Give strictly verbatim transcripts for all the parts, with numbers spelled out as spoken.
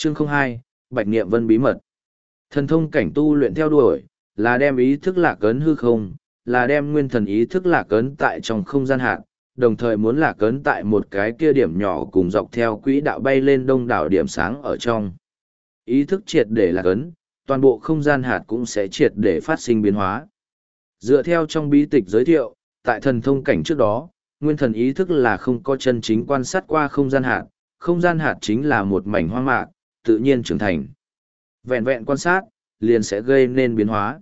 Chương không hai, Bạch Niệm Vân bí mật. Thần thông cảnh tu luyện theo đuổi, là đem ý thức lạc ấn hư không, là đem nguyên thần ý thức lạc ấn tại trong không gian hạn, đồng thời muốn lạc ấn tại một cái kia điểm nhỏ cùng dọc theo quỹ đạo bay lên đông đảo điểm sáng ở trong. Ý thức triệt để lạc ấn, toàn bộ không gian hạt cũng sẽ triệt để phát sinh biến hóa. Dựa theo trong bí tịch giới thiệu, tại thần thông cảnh trước đó, nguyên thần ý thức là không có chân chính quan sát qua không gian hạt, không gian hạt chính là một mảnh hoang mạc, tự nhiên trưởng thành. Vẹn vẹn quan sát, liền sẽ gây nên biến hóa.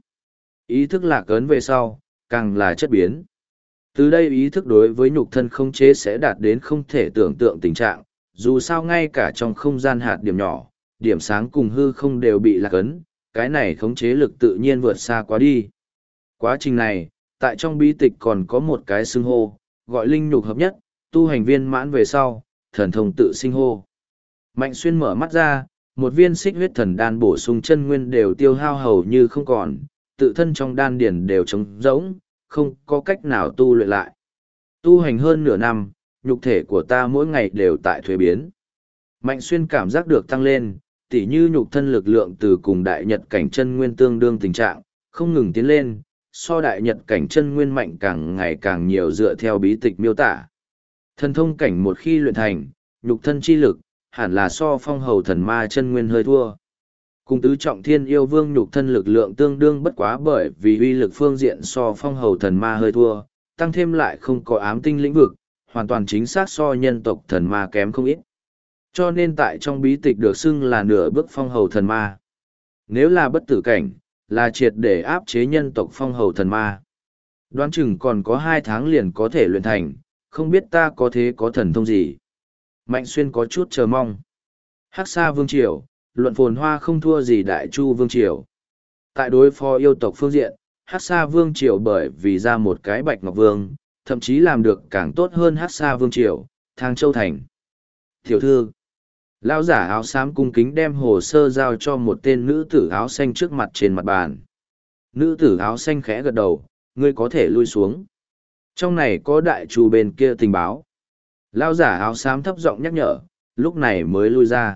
Ý thức lạc ấn về sau, càng là chất biến. Từ đây ý thức đối với nhục thân khống chế sẽ đạt đến không thể tưởng tượng tình trạng, dù sao ngay cả trong không gian hạt điểm nhỏ, điểm sáng cùng hư không đều bị lạc ấn, cái này khống chế lực tự nhiên vượt xa quá đi. Quá trình này, tại trong bí tịch còn có một cái xưng hô, gọi linh nhục hợp nhất, tu hành viên mãn về sau, thần thông tự sinh hô. Mạnh Xuyên mở mắt ra, một viên xích huyết thần đan bổ sung chân nguyên đều tiêu hao hầu như không còn, tự thân trong đan điển đều trống rỗng, không có cách nào tu luyện lại. Tu hành hơn nửa năm, nhục thể của ta mỗi ngày đều tại thuế biến. Mạnh Xuyên cảm giác được tăng lên, tỉ như nhục thân lực lượng từ cùng đại nhật cảnh chân nguyên tương đương tình trạng, không ngừng tiến lên, so đại nhật cảnh chân nguyên mạnh càng ngày càng nhiều dựa theo bí tịch miêu tả. Thần thông cảnh một khi luyện thành, nhục thân chi lực, hẳn là so phong hầu thần ma chân nguyên hơi thua. Cùng tứ trọng thiên yêu vương nhục thân lực lượng tương đương bất quá bởi vì uy lực phương diện so phong hầu thần ma hơi thua, tăng thêm lại không có ám tinh lĩnh vực, hoàn toàn chính xác so nhân tộc thần ma kém không ít. Cho nên tại trong bí tịch được xưng là nửa bước phong hầu thần ma. Nếu là bất tử cảnh, là triệt để áp chế nhân tộc phong hầu thần ma. Đoán chừng còn có hai tháng liền có thể luyện thành, không biết ta có thế có thần thông gì. Mạnh Xuyên có chút chờ mong. Hắc Sa Vương Triều, luận phồn hoa không thua gì Đại Chu Vương Triều. Tại đối phó yêu tộc phương diện, Hắc Sa Vương Triều bởi vì ra một cái Bạch Ngọc Vương, thậm chí làm được càng tốt hơn Hắc Sa Vương Triều, Thang Châu Thành. Tiểu thư, lão giả áo xám cung kính đem hồ sơ giao cho một tên nữ tử áo xanh trước mặt trên mặt bàn. Nữ tử áo xanh khẽ gật đầu, ngươi có thể lui xuống. Trong này có Đại Chu bên kia tình báo. Lão giả áo xám thấp giọng nhắc nhở, lúc này mới lui ra.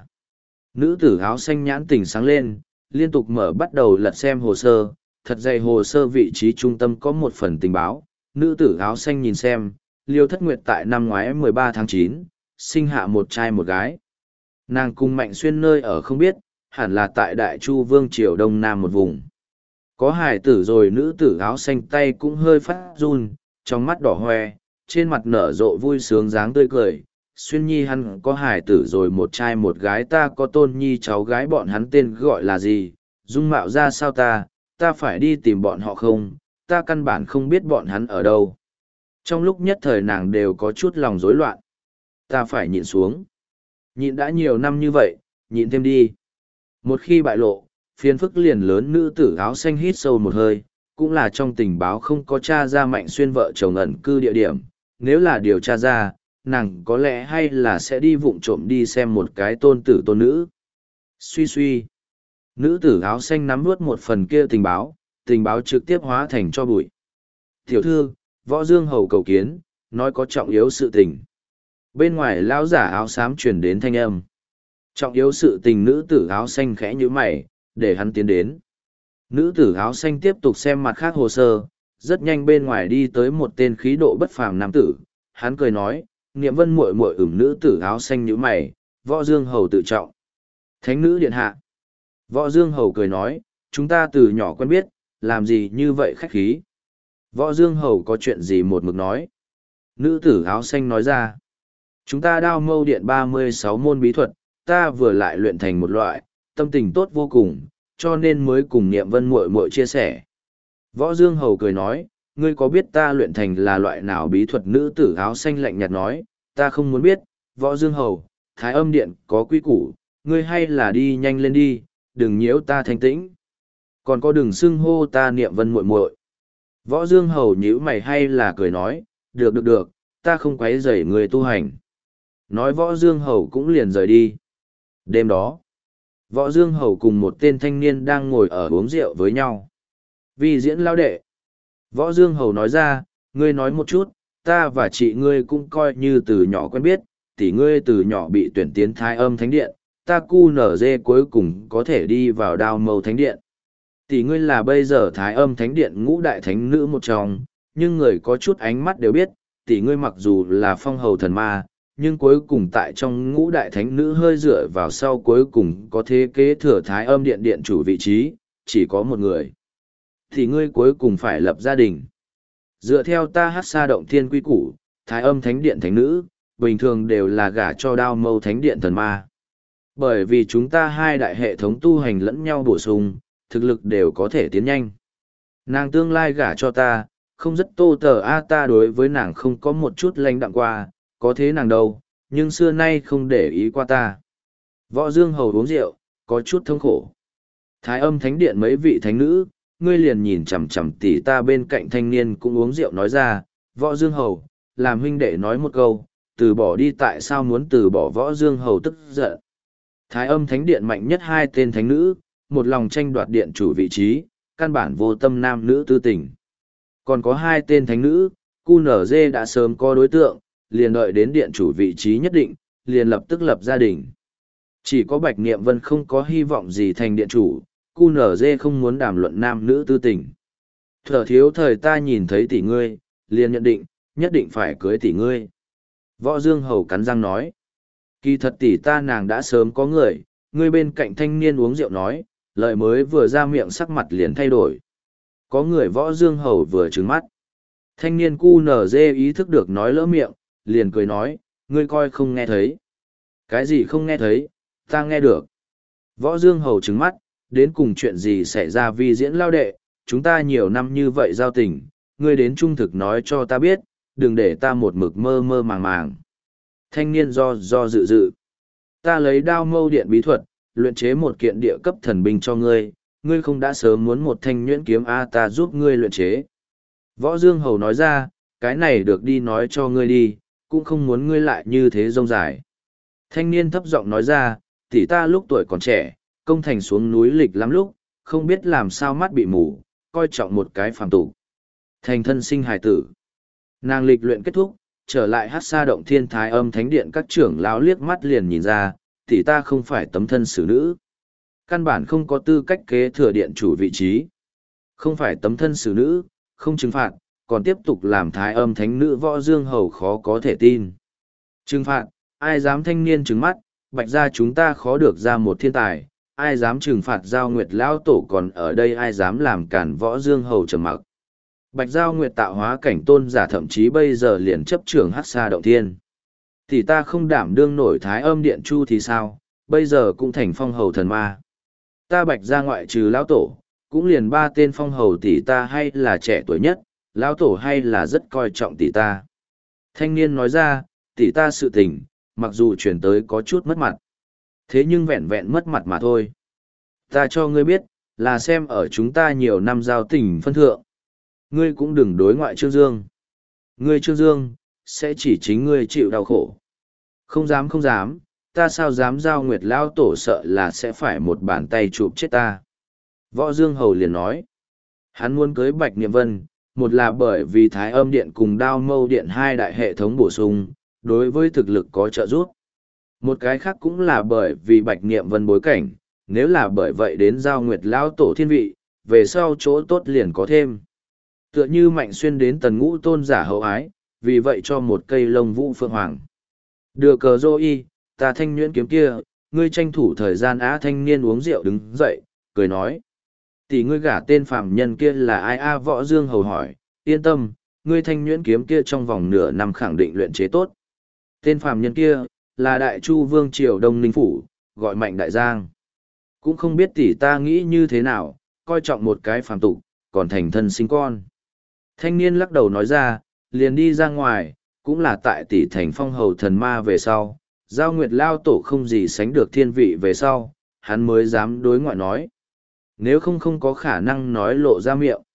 Nữ tử áo xanh nhãn tỉnh sáng lên, liên tục mở bắt đầu lật xem hồ sơ, thật dày hồ sơ vị trí trung tâm có một phần tình báo. Nữ tử áo xanh nhìn xem, Liêu Thất Nguyệt tại năm ngoái mười ba tháng chín, sinh hạ một trai một gái. Nàng cùng Mạnh Xuyên nơi ở không biết, hẳn là tại Đại Chu Vương Triều Đông Nam một vùng. Có hài tử rồi nữ tử áo xanh tay cũng hơi phát run, trong mắt đỏ hoe, trên mặt nở rộ vui sướng dáng tươi cười. Xuyên nhi hắn có hài tử rồi một trai một gái, ta có tôn nhi cháu gái, bọn hắn tên gọi là gì, dung mạo ra sao, ta ta phải đi tìm bọn họ không, ta căn bản không biết bọn hắn ở đâu. Trong lúc nhất thời nàng đều có chút lòng rối loạn. Ta phải nhịn xuống. Nhịn đã nhiều năm như vậy, nhịn thêm đi. Một khi bại lộ, phiền phức liền lớn. Nữ tử áo xanh hít sâu một hơi, cũng là trong tình báo không có tra ra Mạnh Xuyên vợ chồng ẩn cư địa điểm. Nếu là điều tra ra, nàng có lẽ hay là sẽ đi vụng trộm đi xem một cái tôn tử tôn nữ. Suy suy. Nữ tử áo xanh nắm nuốt một phần kia tình báo, tình báo trực tiếp hóa thành cho bụi. Tiểu thư, Võ Dương hầu cầu kiến, nói có trọng yếu sự tình. Bên ngoài lão giả áo xám truyền đến thanh âm. Trọng yếu sự tình. Nữ tử áo xanh khẽ như mày, để hắn tiến đến. Nữ tử áo xanh tiếp tục xem mặt khác hồ sơ, rất nhanh bên ngoài đi tới một tên khí độ bất phàm nam tử. Hắn cười nói, Niệm Vân muội muội. Ửng. Nữ tử áo xanh như mày, Võ Dương hầu tự trọng. Thánh nữ điện hạ. Võ Dương hầu cười nói, chúng ta từ nhỏ quen biết, làm gì như vậy khách khí. Võ Dương hầu có chuyện gì một mực nói. Nữ tử áo xanh nói ra, chúng ta Đao Mâu Điện ba mươi sáu môn bí thuật, ta vừa lại luyện thành một loại, tâm tình tốt vô cùng, cho nên mới cùng Niệm Vân muội muội chia sẻ. Võ Dương hầu cười nói, ngươi có biết ta luyện thành là loại nào bí thuật? Nữ tử áo xanh lạnh nhạt nói, ta không muốn biết. Võ Dương hầu, Thái Âm Điện có quy củ, ngươi hay là đi nhanh lên đi, đừng nhiễu ta thanh tĩnh. Còn có đừng xưng hô ta Niệm Vân muội muội. Võ Dương hầu nhíu mày hay là cười nói, được được được, ta không quấy rầy người tu hành. Nói Võ Dương hầu cũng liền rời đi. Đêm đó, Võ Dương hầu cùng một tên thanh niên đang ngồi ở uống rượu với nhau. Vi diễn lao đệ. Võ Dương hầu nói ra, ngươi nói một chút, ta và chị ngươi cũng coi như từ nhỏ quen biết, tỷ ngươi từ nhỏ bị tuyển tiến Thái Âm Thánh Điện, ta cu nở dê cuối cùng có thể đi vào đao mâu thánh điện. Tỷ ngươi là bây giờ thái âm thánh điện ngũ đại thánh nữ một trong, nhưng người có chút ánh mắt đều biết, tỷ ngươi mặc dù là phong hầu thần ma, nhưng cuối cùng tại trong ngũ đại thánh nữ hơi dựa vào sau cuối cùng có thế kế thừa thái âm điện điện chủ vị trí, chỉ có một người. Thì ngươi cuối cùng phải lập gia đình. Dựa theo ta hát xa động thiên quy củ, thái âm thánh điện thánh nữ, bình thường đều là gả cho đao mâu thánh điện thần ma. Bởi vì chúng ta hai đại hệ thống tu hành lẫn nhau bổ sung, thực lực đều có thể tiến nhanh. Nàng tương lai gả cho ta, không rất tô tờ a ta đối với nàng không có một chút lãnh đạm qua, có thế nàng đâu, nhưng xưa nay không để ý qua ta. Võ Dương Hầu uống rượu, có chút thống khổ. Thái âm thánh điện mấy vị thánh nữ, ngươi liền nhìn chằm chằm tỉ ta bên cạnh thanh niên cũng uống rượu nói ra, Võ Dương Hầu, làm huynh đệ nói một câu, từ bỏ đi tại sao muốn từ bỏ Võ Dương Hầu tức giận. Thái âm thánh điện mạnh nhất hai tên thánh nữ, một lòng tranh đoạt điện chủ vị trí, căn bản vô tâm nam nữ tư tình. Còn có hai tên thánh nữ, cu nở dê đã sớm có đối tượng, liền đợi đến điện chủ vị trí nhất định, liền lập tức lập gia đình. Chỉ có Bạch Niệm Vân không có hy vọng gì thành điện chủ, cu nở dê không muốn đàm luận nam nữ tư tình. Thở thiếu thời ta nhìn thấy tỷ ngươi, liền nhận định, nhất định phải cưới tỷ ngươi. Võ Dương Hầu cắn răng nói. Kỳ thật tỷ ta nàng đã sớm có người, ngươi bên cạnh thanh niên uống rượu nói, lời mới vừa ra miệng sắc mặt liền thay đổi. Có người Võ Dương Hầu vừa trừng mắt. Thanh niên cu nở dê ý thức được nói lỡ miệng, liền cười nói, ngươi coi không nghe thấy. Cái gì không nghe thấy, ta nghe được. Võ Dương Hầu trừng mắt, đến cùng chuyện gì xảy ra vi diễn lao đệ, chúng ta nhiều năm như vậy giao tình, ngươi đến trung thực nói cho ta biết, đừng để ta một mực mơ mơ màng màng. Thanh niên do do dự dự. Ta lấy đao mâu điện bí thuật, luyện chế một kiện địa cấp thần binh cho ngươi, ngươi không đã sớm muốn một thanh nhuyễn kiếm A ta giúp ngươi luyện chế. Võ Dương Hầu nói ra, cái này được đi nói cho ngươi đi, cũng không muốn ngươi lại như thế rông dài. Thanh niên thấp giọng nói ra, tỷ ta lúc tuổi còn trẻ, công thành xuống núi lịch lắm lúc, không biết làm sao mắt bị mù, coi trọng một cái phàm tục. Thành thân sinh hài tử. Nàng lịch luyện kết thúc, trở lại hát xa động thiên thái âm thánh điện các trưởng lão liếc mắt liền nhìn ra, tỷ ta không phải tấm thân xử nữ. Căn bản không có tư cách kế thừa điện chủ vị trí. Không phải tấm thân xử nữ, không trừng phạt, còn tiếp tục làm thái âm thánh nữ Võ Dương Hầu khó có thể tin. Trừng phạt, ai dám thanh niên trừng mắt, Bạch gia chúng ta khó được ra một thiên tài, ai dám trừng phạt Giao Nguyệt lão tổ còn ở đây ai dám làm cản Võ Dương Hầu trầm mặc. Bạch Giao Nguyệt tạo hóa cảnh tôn giả thậm chí bây giờ liền chấp trưởng hát xa động thiên. Thì ta không đảm đương nổi thái âm điện chu thì sao, bây giờ cũng thành phong hầu thần ma. Ta Bạch gia ngoại trừ lão tổ, cũng liền ba tên phong hầu tỷ ta hay là trẻ tuổi nhất, lão tổ hay là rất coi trọng tỷ ta. Thanh niên nói ra, tỷ ta sự tình, mặc dù chuyển tới có chút mất mặt. Thế nhưng vẹn vẹn mất mặt mà thôi. Ta cho ngươi biết, là xem ở chúng ta nhiều năm giao tình phân thượng. Ngươi cũng đừng đối ngoại Trương Dương. Ngươi Trương Dương, sẽ chỉ chính ngươi chịu đau khổ. Không dám không dám, ta sao dám Giao Nguyệt lão tổ sợ là sẽ phải một bàn tay chụp chết ta. Võ Dương Hầu liền nói. Hắn muốn cưới Bạch Niệm Vân, một là bởi vì Thái Âm Điện cùng Đao Mâu Điện hai đại hệ thống bổ sung, đối với thực lực có trợ giúp. Một cái khác cũng là bởi vì Bạch Niệm Vân bối cảnh, nếu là bởi vậy đến Giao Nguyệt lão tổ thiên vị, về sau chỗ tốt liền có thêm. Tựa như Mạnh Xuyên đến Tần Ngũ tôn giả hậu ái, vì vậy cho một cây lông vũ phượng hoàng. Đưa cờ dô y, ta thanh nhuyễn kiếm kia, ngươi tranh thủ thời gian á thanh niên uống rượu đứng dậy, cười nói. Tỷ ngươi gả tên phàm nhân kia là ai a Võ Dương Hầu hỏi, yên tâm, ngươi thanh nhuyễn kiếm kia trong vòng nửa năm khẳng định luyện chế tốt. Tên phàm nhân kia, là Đại Chu Vương Triều Đông Ninh Phủ, gọi Mạnh Đại Giang. Cũng không biết tỷ ta nghĩ như thế nào, coi trọng một cái phàm tục, còn thành thân sinh con. Thanh niên lắc đầu nói ra, liền đi ra ngoài, cũng là tại tỷ thành phong hầu thần ma về sau, Giao Nguyệt lao tổ không gì sánh được thiên vị về sau, hắn mới dám đối ngoại nói. Nếu không không có khả năng nói lộ ra miệng.